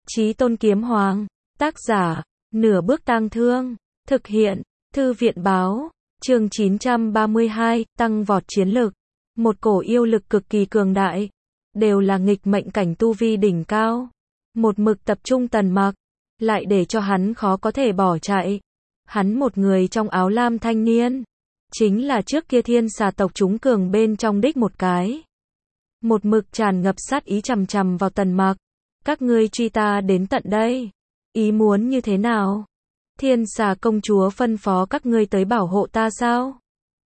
Chí Tôn Kiếm Hoàng, tác giả, Nửa Bước Tang Thương, thực hiện, Thư viện báo, chương 932, tăng vọt chiến lực. Một cổ yêu lực cực kỳ cường đại, đều là nghịch mệnh cảnh tu vi đỉnh cao. Một mực tập trung Tần Mặc, lại để cho hắn khó có thể bỏ chạy. Hắn một người trong áo lam thanh niên, chính là trước kia thiên xà tộc chúng cường bên trong đích một cái. Một mực tràn ngập sát ý chằm chằm vào Tần Mặc. Các ngươi truy ta đến tận đây, ý muốn như thế nào? Thiên xà công chúa phân phó các ngươi tới bảo hộ ta sao?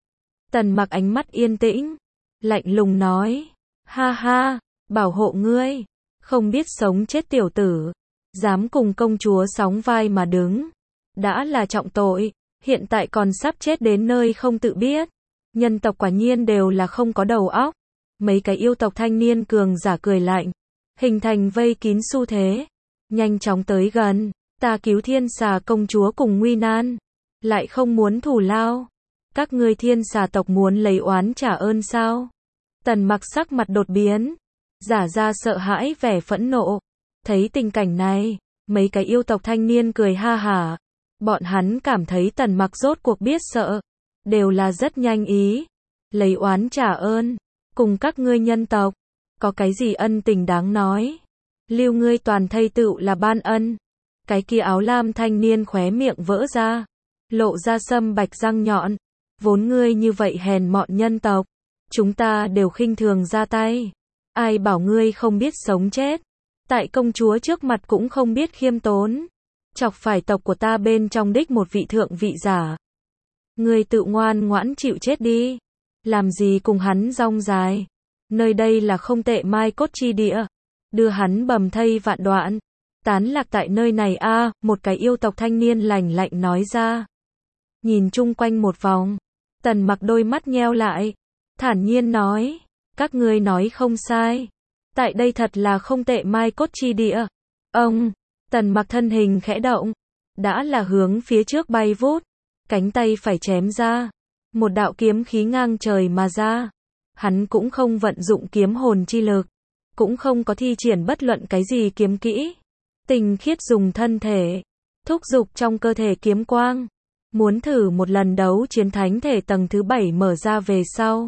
Tần Mặc ánh mắt yên tĩnh, lạnh lùng nói, ha ha, bảo hộ ngươi, không biết sống chết tiểu tử, dám cùng công chúa sóng vai mà đứng, đã là trọng tội, hiện tại còn sắp chết đến nơi không tự biết. Nhân tộc quả nhiên đều là không có đầu óc. Mấy cái yêu tộc thanh niên cường giả cười lạnh, hình thành vây kín xu thế, nhanh chóng tới gần. Ta cứu thiên xà công chúa cùng nguy nan, lại không muốn thù lao. Các ngươi thiên xà tộc muốn lấy oán trả ơn sao? Tần Mặc sắc mặt đột biến, giả ra sợ hãi vẻ phẫn nộ. Thấy tình cảnh này, mấy cái yêu tộc thanh niên cười ha hả. Bọn hắn cảm thấy Tần Mặc rốt cuộc biết sợ, đều là rất nhanh ý. Lấy oán trả ơn, cùng các ngươi nhân tộc, có cái gì ân tình đáng nói? Lưu ngươi toàn thây tựu là ban ân. Cái kia áo lam thanh niên khóe miệng vỡ ra, lộ ra sâm bạch răng nhọn. Vốn ngươi như vậy hèn mọn nhân tộc, chúng ta đều khinh thường ra tay. Ai bảo ngươi không biết sống chết, tại công chúa trước mặt cũng không biết khiêm tốn, chọc phải tộc của ta bên trong đích một vị thượng vị giả. Ngươi tự ngoan ngoãn chịu chết đi, làm gì cùng hắn rong dài. Nơi đây là không tệ mai cốt chi địa, đưa hắn bầm thây vạn đoạn, tán lạc tại nơi này a. Một cái yêu tộc thanh niên lạnh lạnh nói ra. Nhìn chung quanh một vòng, Tần Mặc đôi mắt nheo lại, thản nhiên nói, các ngươi nói không sai, tại đây thật là không tệ mai cốt chi địa. Ông, Tần Mặc thân hình khẽ động, đã là hướng phía trước bay vút, cánh tay phải chém ra, một đạo kiếm khí ngang trời mà ra. Hắn cũng không vận dụng kiếm hồn chi lực, cũng không có thi triển bất luận cái gì kiếm kỹ, tinh khiết dùng thân thể, thúc dục trong cơ thể kiếm quang, muốn thử một lần đấu chiến thánh thể tầng thứ 7 mở ra về sau.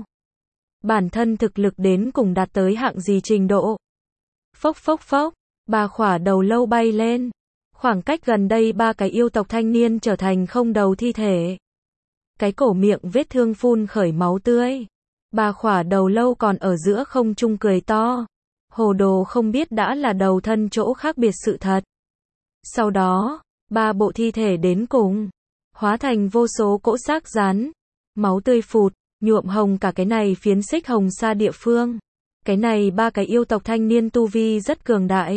Bản thân thực lực đến cùng đạt tới hạng gì trình độ. Phốc phốc phốc, ba khỏa đầu lâu bay lên, khoảng cách gần đây ba cái yêu tộc thanh niên trở thành không đầu thi thể. Cái cổ miệng vết thương phun khởi máu tươi. Ba khỏa đầu lâu còn ở giữa không trung cười to. Hồ đồ không biết đã là đầu thân chỗ khác biệt sự thật. Sau đó, ba bộ thi thể đến cùng, hóa thành vô số cỗ xác rắn. Máu tươi phụt, nhuộm hồng cả cái này phiến xích hồng sa địa phương. Cái này ba cái yêu tộc thanh niên tu vi rất cường đại.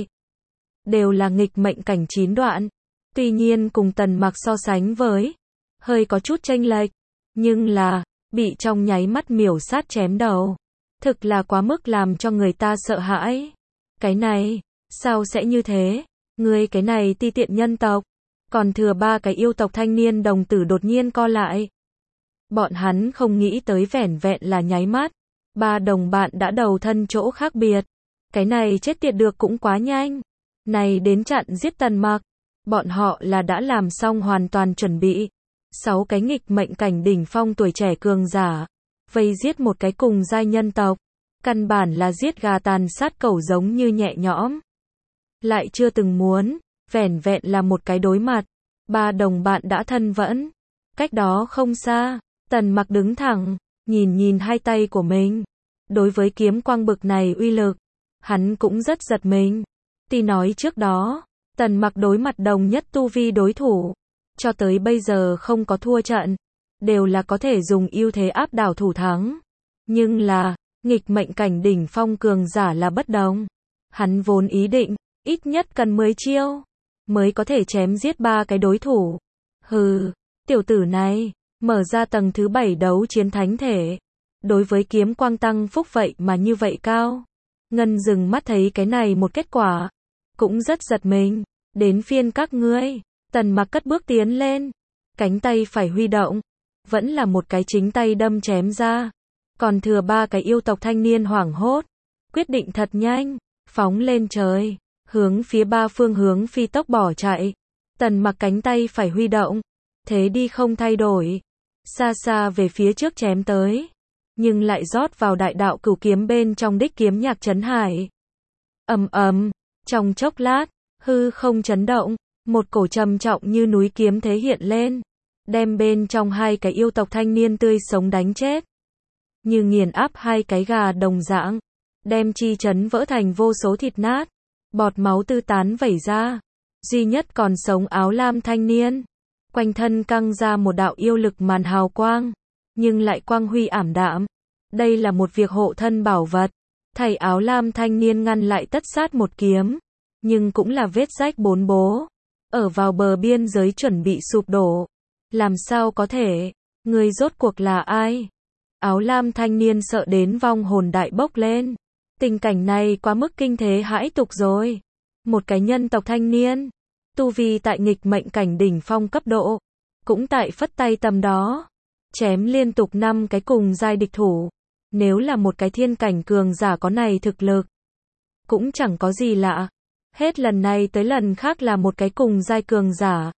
Đều là nghịch mệnh cảnh 9 đoạn. Tuy nhiên cùng Tần Mặc so sánh với, hơi có chút chênh lệch. Nhưng là, bị trong nháy mắt miểu sát chém đầu. Thực là quá mức làm cho người ta sợ hãi. Cái này, sao sẽ như thế? Ngươi cái này ti tiện nhân tộc. Còn thừa ba cái yêu tộc thanh niên đồng tử đột nhiên co lại. Bọn hắn không nghĩ tới vẻn vẹn là nháy mắt. Ba đồng bạn đã đầu thân chỗ khác biệt. Cái này chết tiệt được cũng quá nhanh. Này đến chặn giết Tần Mặc. Bọn họ là đã làm xong hoàn toàn chuẩn bị. 6 cái nghịch mệnh cảnh đỉnh phong tuổi trẻ cường giả, vây giết một cái cùng giai nhân tộc, căn bản là giết gà tàn sát cẩu giống như nhẹ nhõm. Lại chưa từng muốn, vẻn vẹn là một cái đối mặt, ba đồng bạn đã thân vẫn. Cách đó không xa, Tần Mặc đứng thẳng, nhìn hai tay của mình. Đối với kiếm quang bực này uy lực, hắn cũng rất giật mình. Tuy nói trước đó, Tần Mặc đối mặt đồng nhất tu vi đối thủ, cho tới bây giờ không có thua trận, đều là có thể dùng ưu thế áp đảo thủ thắng. Nhưng là, nghịch mệnh cảnh đỉnh phong cường giả là bất đồng. Hắn vốn ý định, ít nhất cần 10 chiêu, mới có thể chém giết ba cái đối thủ. Hừ, tiểu tử này, mở ra tầng thứ 7 đấu chiến thánh thể. Đối với kiếm quang tăng phúc vậy mà như vậy cao. Ngân dừng mắt thấy cái này một kết quả, cũng rất giật mình. Đến phiên các ngươi. Tần Mặc cất bước tiến lên, cánh tay phải huy động, vẫn là một cái chính tay đâm chém ra. Còn thừa ba cái yêu tộc thanh niên hoảng hốt, quyết định thật nhanh, phóng lên trời, hướng phía ba phương hướng phi tốc bỏ chạy. Tần Mặc cánh tay phải huy động, thế đi không thay đổi, xa xa về phía trước chém tới, nhưng lại rót vào đại đạo cửu kiếm bên trong đích kiếm nhạc trấn hải. Ầm ầm, trong chốc lát, hư không chấn động, một cổ trầm trọng như núi kiếm thế hiện lên, đem bên trong hai cái yêu tộc thanh niên tươi sống đánh chết, như nghiền áp hai cái gà đồng dạng, đem chi chấn vỡ thành vô số thịt nát, bọt máu tư tán vẩy ra. Duy nhất còn sống áo lam thanh niên, quanh thân căng ra một đạo yêu lực màn hào quang, nhưng lại quang huy ảm đạm. Đây là một việc hộ thân bảo vật. Thầy áo lam thanh niên ngăn lại tất sát một kiếm, nhưng cũng là vết rách bốn bố, ở vào bờ biên giới chuẩn bị sụp đổ. Làm sao có thể? Người rốt cuộc là ai? Áo lam thanh niên sợ đến vong hồn đại bốc lên. Tình cảnh này quá mức kinh thế hãi tục rồi. Một cái nhân tộc thanh niên, tu vi tại nghịch mệnh cảnh đỉnh phong cấp độ, cũng tại phất tay tầm đó, chém liên tục 5 cái cùng giai địch thủ. Nếu là một cái thiên cảnh cường giả có này thực lực, cũng chẳng có gì lạ. Hết lần này tới lần khác là một cái cùng giai cường giả,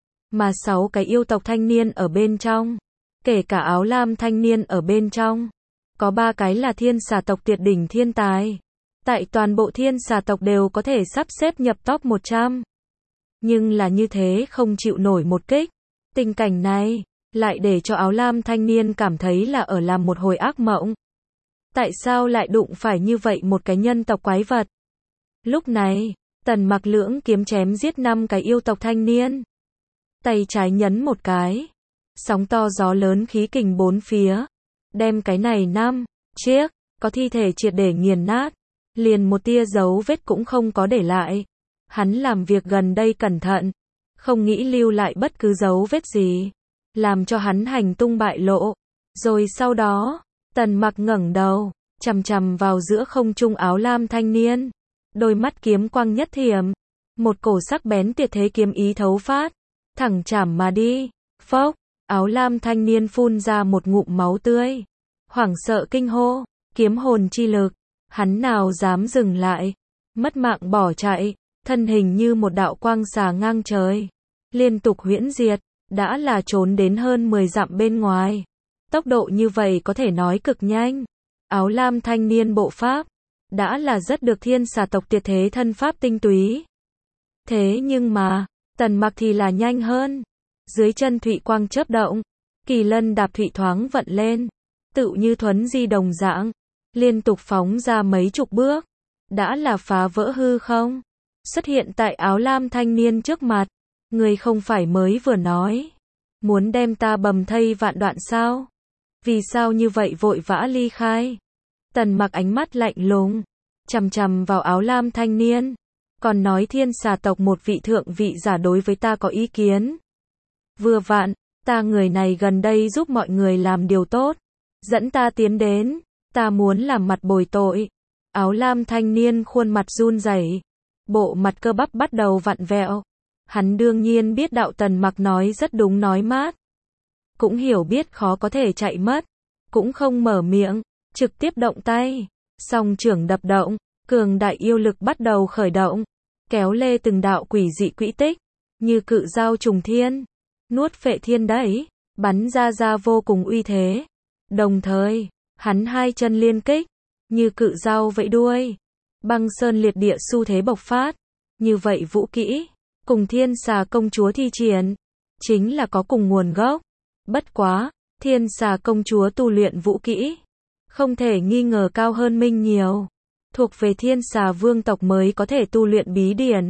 mà 6 cái yêu tộc thanh niên ở bên trong, kể cả áo lam thanh niên ở bên trong, có 3 cái là thiên xà tộc tuyệt đỉnh thiên tài. Tại toàn bộ thiên xà tộc đều có thể sắp xếp nhập top 100. Nhưng là như thế không chịu nổi một kích. Tình cảnh này lại để cho áo lam thanh niên cảm thấy là ở làm một hồi ác mộng. Tại sao lại đụng phải như vậy một cái nhân tộc quái vật? Lúc này, Tần Mặc lưỡng kiếm chém giết 5 cái yêu tộc thanh niên. Tay trái nhấn một cái, sóng to gió lớn khí kình bốn phía, đem cái này 5 chiếc có thi thể triệt để nghiền nát, liền một tia dấu vết cũng không có để lại. Hắn làm việc gần đây cẩn thận, không nghĩ lưu lại bất cứ dấu vết gì, làm cho hắn hành tung bại lộ. Rồi sau đó, Tần Mặc ngẩng đầu, chằm chằm vào giữa không trung áo lam thanh niên, đôi mắt kiếm quang nhất thiểm, một cổ sắc bén tuyệt thế kiếm ý thấu phát, thẳng chảm mà đi. Phốc, áo lam thanh niên phun ra một ngụm máu tươi, hoảng sợ kinh hô, kiếm hồn chi lực, hắn nào dám dừng lại, mất mạng bỏ chạy, thân hình như một đạo quang xà ngang trời, liên tục huyễn diệt, đã là trốn đến hơn 10 dặm bên ngoài. Tốc độ như vậy có thể nói cực nhanh. Áo lam thanh niên bộ pháp, đã là rất được thiên xà tộc tuyệt thế thân pháp tinh túy. Thế nhưng mà, Tần Mặc thì là nhanh hơn. Dưới chân thụy quang chớp động, kỳ lân đạp thụy thoáng vận lên, tựu như thuấn di đồng dạng, liên tục phóng ra mấy chục bước, đã là phá vỡ hư không, xuất hiện tại áo lam thanh niên trước mặt. Người không phải mới vừa nói, muốn đem ta bầm thây vạn đoạn sao? Vì sao như vậy vội vã ly khai? Tần Mặc ánh mắt lạnh lùng, chằm chằm vào áo lam thanh niên, còn nói thiên xà tộc một vị thượng vị giả đối với ta có ý kiến. Vừa vặn, ta người này gần đây giúp mọi người làm điều tốt, dẫn ta tiến đến, ta muốn làm mặt bồi tội. Áo lam thanh niên khuôn mặt run rẩy, bộ mặt cơ bắp bắt đầu vặn vẹo. Hắn đương nhiên biết đạo Tần Mặc nói rất đúng nói mát, cũng hiểu biết khó có thể chạy mất, cũng không mở miệng, trực tiếp động tay, song trưởng đập động, cường đại yêu lực bắt đầu khởi động, kéo lê từng đạo quỷ dị quỹ tích, như cự dao trùng thiên, nuốt phệ thiên đẩy, bắn ra vô cùng uy thế. Đồng thời, hắn hai chân liên kích, như cự dao vẫy đuôi, băng sơn liệt địa xu thế bộc phát. Như vậy vũ kỹ, cùng thiên xà công chúa thi triển, chính là có cùng nguồn gốc. Bất quá, thiên xà công chúa tu luyện vũ kỹ, không thể nghi ngờ cao hơn Minh nhiều. Thuộc về thiên xà vương tộc mới có thể tu luyện bí điển.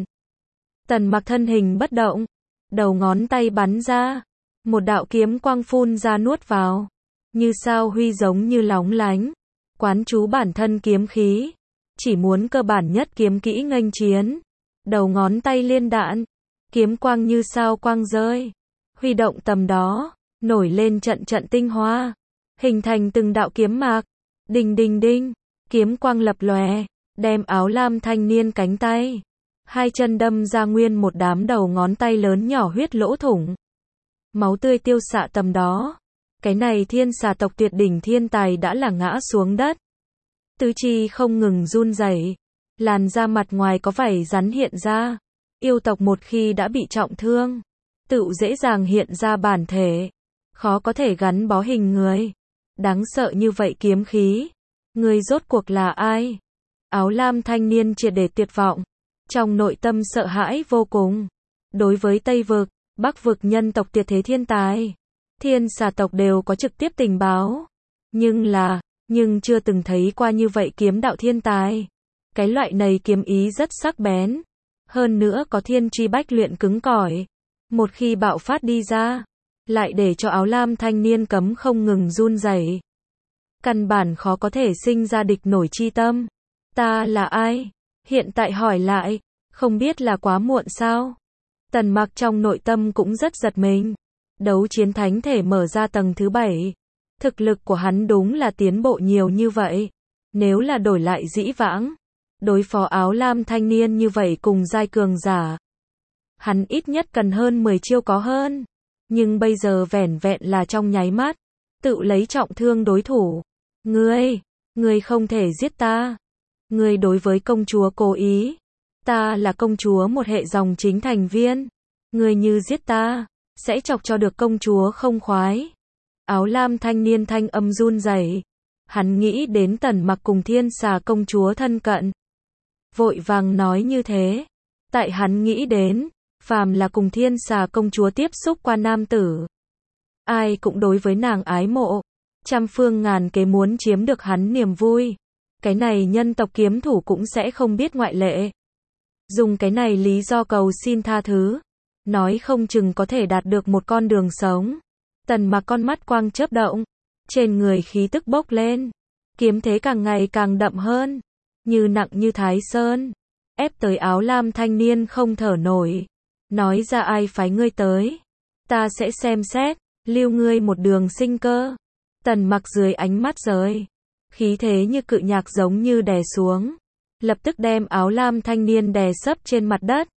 Tần Mặc thân hình bất động, đầu ngón tay bắn ra, một đạo kiếm quang phun ra nuốt vào, như sao huy giống như lóng lánh, quán chú bản thân kiếm khí, chỉ muốn cơ bản nhất kiếm kỹ nghênh chiến. Đầu ngón tay liên đạn, kiếm quang như sao quang rơi, huy động tầm đó, nổi lên trận trận tinh hoa, hình thành từng đạo kiếm mạc. Đinh đinh đinh, kiếm quang lập lòe, đem áo lam thanh niên cánh tay, hai chân đâm ra nguyên một đám đầu ngón tay lớn nhỏ huyết lỗ thủng. Máu tươi tiêu xạ tầm đó, cái này thiên xà tộc tuyệt đỉnh thiên tài đã là ngã xuống đất. Tứ chi không ngừng run rẩy, Làn da mặt ngoài có vảy rắn hiện ra. Yêu tộc một khi đã bị trọng thương, tựu dễ dàng hiện ra bản thể, khó có thể gắn bó hình người. Đáng sợ như vậy kiếm khí. Người rốt cuộc là ai? Áo lam thanh niên triệt để tuyệt vọng. Trong nội tâm sợ hãi vô cùng. Đối với Tây Vực, Bắc Vực nhân tộc tuyệt thế thiên tài, thiên xà tộc đều có trực tiếp tình báo. Nhưng chưa từng thấy qua như vậy kiếm đạo thiên tài. Cái loại này kiếm ý rất sắc bén. Hơn nữa có thiên truy bách luyện cứng cỏi. Một khi bạo phát đi ra, lại để cho áo lam thanh niên cấm không ngừng run rẩy. Căn bản khó có thể sinh ra địch nổi chi tâm. Ta là ai? Hiện tại hỏi lại, không biết là quá muộn sao? Tần Mặc trong nội tâm cũng rất giật mình. Đấu chiến thánh thể mở ra tầng thứ 7. Thực lực của hắn đúng là tiến bộ nhiều như vậy. Nếu là đổi lại dĩ vãng, đối phó áo lam thanh niên như vậy cùng giai cường giả, hắn ít nhất cần hơn 10 chiêu có hơn. Nhưng bây giờ vẻn vẹn là trong nháy mắt, tự lấy trọng thương đối thủ. Ngươi không thể giết ta. Ngươi đối với công chúa cố ý. Ta là công chúa một hệ dòng chính thành viên. Ngươi như giết ta, sẽ chọc cho được công chúa không khoái. Áo lam thanh niên thanh âm run rẩy. Hắn nghĩ đến Tần Mặc cùng thiên xà công chúa thân cận, vội vàng nói như thế. Tại hắn nghĩ đến, phàm là cùng thiên xà công chúa tiếp xúc qua nam tử, ai cũng đối với nàng ái mộ, trăm phương ngàn kế muốn chiếm được hắn niềm vui. Cái này nhân tộc kiếm thủ cũng sẽ không biết ngoại lệ. Dùng cái này lý do cầu xin tha thứ, nói không chừng có thể đạt được một con đường sống. Tần Mặc con mắt quang chớp động, trên người khí tức bốc lên, kiếm thế càng ngày càng đậm hơn, như nặng như Thái Sơn, ép tới áo lam thanh niên không thở nổi. Nói ra ai phái ngươi tới, ta sẽ xem xét, lưu ngươi một đường sinh cơ. Tần Mặc dưới ánh mắt rời, khí thế như cự nhạc giống như đè xuống, lập tức đem áo lam thanh niên đè sấp trên mặt đất.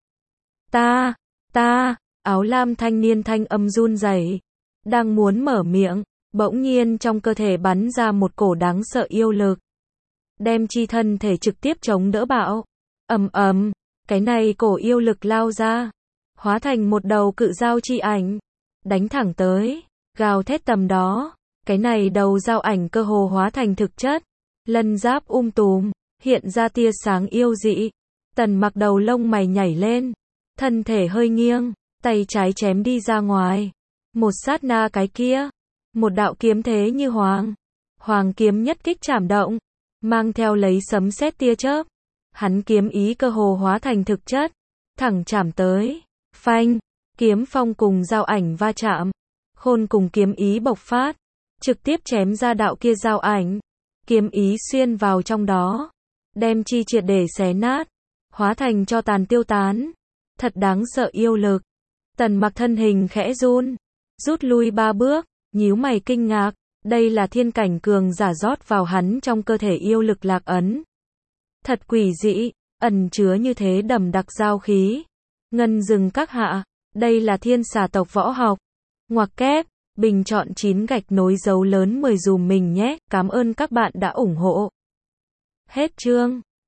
Ta, áo lam thanh niên thanh âm run rẩy, đang muốn mở miệng, bỗng nhiên trong cơ thể bắn ra một cổ đáng sợ yêu lực, đem chi thân thể trực tiếp chống đỡ bạo. Ầm, cái này cổ yêu lực lao ra, hóa thành một đầu cự dao chi ảnh, đánh thẳng tới, gào thét tầm đó. Cái này đầu dao ảnh cơ hồ hóa thành thực chất, lân giáp tùm, hiện ra tia sáng yêu dị. Tần Mặc đầu lông mày nhảy lên, thân thể hơi nghiêng, tay trái chém đi ra ngoài. Một sát na cái kia, một đạo kiếm thế như hoàng kiếm nhất kích chảm động, mang theo lấy sấm sét tia chớp. Hắn kiếm ý cơ hồ hóa thành thực chất, thẳng chảm tới. Phanh, kiếm phong cùng dao ảnh va chạm, khôn cùng kiếm ý bộc phát, trực tiếp chém ra đạo kia dao ảnh. Kiếm ý xuyên vào trong đó, đem chi triệt để xé nát, hóa thành cho tàn tiêu tán. Thật đáng sợ yêu lực. Tần Mặc thân hình khẽ run, rút lui 3 bước, nhíu mày kinh ngạc. Đây là thiên cảnh cường giả rót vào hắn trong cơ thể yêu lực lạc ấn. Thật quỷ dị, ẩn chứa như thế đậm đặc giao khí. Ngân rừng các hạ, đây là thiên xà tộc võ học. Ngoặc kép, bình chọn 9 gạch nối dấu lớn 10 dùm mình nhé. Cảm ơn các bạn đã ủng hộ. Hết chương.